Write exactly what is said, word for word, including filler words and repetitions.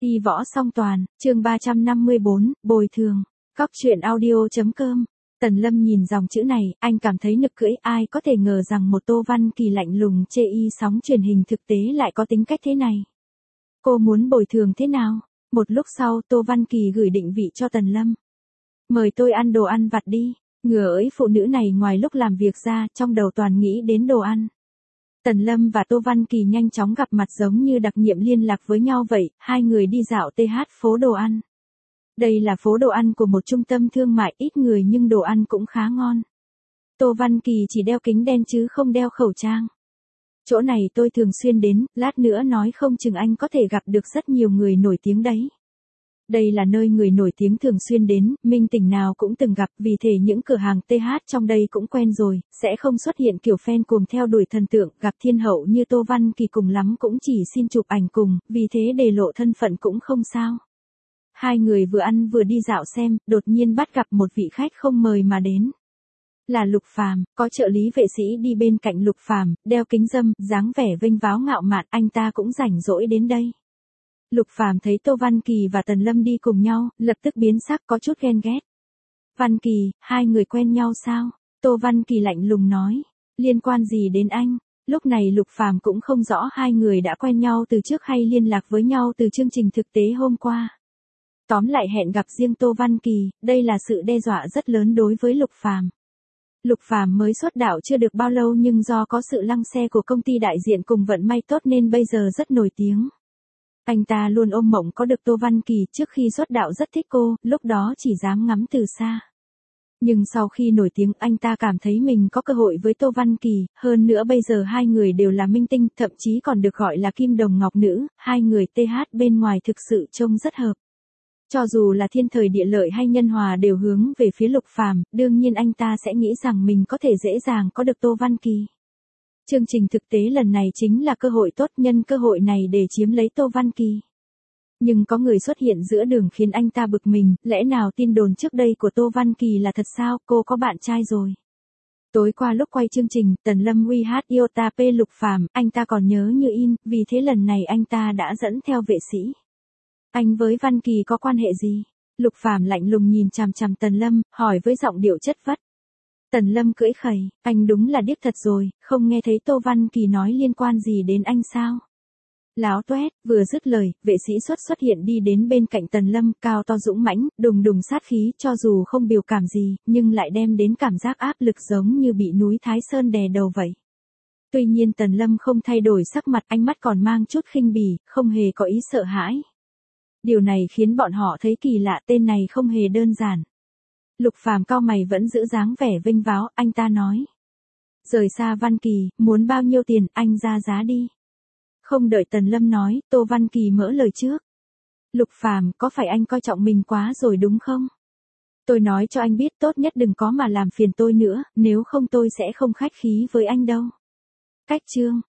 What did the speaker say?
Y võ song toàn, chương ba trăm năm mươi bốn, bồi thường. Cóc truyện audio.com. Tần Lâm nhìn dòng chữ này, anh cảm thấy nực cười, ai có thể ngờ rằng một Tô Văn Kỳ lạnh lùng chê y sóng truyền hình thực tế lại có tính cách thế này. Cô muốn bồi thường thế nào? Một lúc sau, Tô Văn Kỳ gửi định vị cho Tần Lâm. Mời tôi ăn đồ ăn vặt đi. Ngừa ấy phụ nữ này ngoài lúc làm việc ra, trong đầu toàn nghĩ đến đồ ăn. Tần Lâm và Tô Văn Kỳ nhanh chóng gặp mặt giống như đặc nhiệm liên lạc với nhau vậy, hai người đi dạo tê hát phố đồ ăn. Đây là phố đồ ăn của một trung tâm thương mại ít người nhưng đồ ăn cũng khá ngon. Tô Văn Kỳ chỉ đeo kính đen chứ không đeo khẩu trang. Chỗ này tôi thường xuyên đến, lát nữa nói không chừng anh có thể gặp được rất nhiều người nổi tiếng đấy. Đây là nơi người nổi tiếng thường xuyên đến, minh tinh nào cũng từng gặp, vì thế những cửa hàng tê hát trong đây cũng quen rồi, sẽ không xuất hiện kiểu fan cuồng theo đuổi thần tượng, gặp thiên hậu như Tô Văn Kỳ cùng lắm cũng chỉ xin chụp ảnh cùng, vì thế để lộ thân phận cũng không sao. Hai người vừa ăn vừa đi dạo xem, đột nhiên bắt gặp một vị khách không mời mà đến. Là Lục Phàm, có trợ lý vệ sĩ đi bên cạnh Lục Phàm, đeo kính râm, dáng vẻ vênh váo ngạo mạn, anh ta cũng rảnh rỗi đến đây. Lục Phàm thấy Tô Văn Kỳ và Tần Lâm đi cùng nhau, lập tức biến sắc có chút ghen ghét. Văn Kỳ, hai người quen nhau sao? Tô Văn Kỳ lạnh lùng nói. Liên quan gì đến anh? Lúc này Lục Phàm cũng không rõ hai người đã quen nhau từ trước hay liên lạc với nhau từ chương trình thực tế hôm qua. Tóm lại hẹn gặp riêng Tô Văn Kỳ, đây là sự đe dọa rất lớn đối với Lục Phàm. Lục Phàm mới xuất đạo chưa được bao lâu nhưng do có sự lăng xe của công ty đại diện cùng vận may tốt nên bây giờ rất nổi tiếng. Anh ta luôn ôm mộng có được Tô Văn Kỳ, trước khi xuất đạo rất thích cô, lúc đó chỉ dám ngắm từ xa. Nhưng sau khi nổi tiếng anh ta cảm thấy mình có cơ hội với Tô Văn Kỳ, hơn nữa bây giờ hai người đều là minh tinh, thậm chí còn được gọi là kim đồng ngọc nữ, hai người tê hát bên ngoài thực sự trông rất hợp. Cho dù là thiên thời địa lợi hay nhân hòa đều hướng về phía Lục Phàm, đương nhiên anh ta sẽ nghĩ rằng mình có thể dễ dàng có được Tô Văn Kỳ. Chương trình thực tế lần này chính là cơ hội tốt, nhân cơ hội này để chiếm lấy Tô Văn Kỳ. Nhưng có người xuất hiện giữa đường khiến anh ta bực mình, lẽ nào tin đồn trước đây của Tô Văn Kỳ là thật sao, cô có bạn trai rồi. Tối qua lúc quay chương trình, Tần Lâm uy hát Iota P Lục Phàm, anh ta còn nhớ như in, vì thế lần này anh ta đã dẫn theo vệ sĩ. Anh với Văn Kỳ có quan hệ gì? Lục Phàm lạnh lùng nhìn chằm chằm Tần Lâm, hỏi với giọng điệu chất vất. Tần Lâm cưỡi khẩy, anh đúng là điếc thật rồi, không nghe thấy Tô Văn Kỳ nói liên quan gì đến anh sao? Láo toét, vừa dứt lời, vệ sĩ xuất xuất hiện đi đến bên cạnh Tần Lâm, cao to dũng mãnh, đùng đùng sát khí, cho dù không biểu cảm gì, nhưng lại đem đến cảm giác áp lực giống như bị núi Thái Sơn đè đầu vậy. Tuy nhiên Tần Lâm không thay đổi sắc mặt, ánh mắt còn mang chút khinh bỉ, không hề có ý sợ hãi. Điều này khiến bọn họ thấy kỳ lạ, tên này không hề đơn giản. Lục Phàm cau mày vẫn giữ dáng vẻ vênh váo, anh ta nói. Rời xa Văn Kỳ, muốn bao nhiêu tiền, anh ra giá đi. Không đợi Tần Lâm nói, Tô Văn Kỳ mở lời trước. Lục Phàm, có phải anh coi trọng mình quá rồi đúng không? Tôi nói cho anh biết tốt nhất đừng có mà làm phiền tôi nữa, nếu không tôi sẽ không khách khí với anh đâu. Cách chương,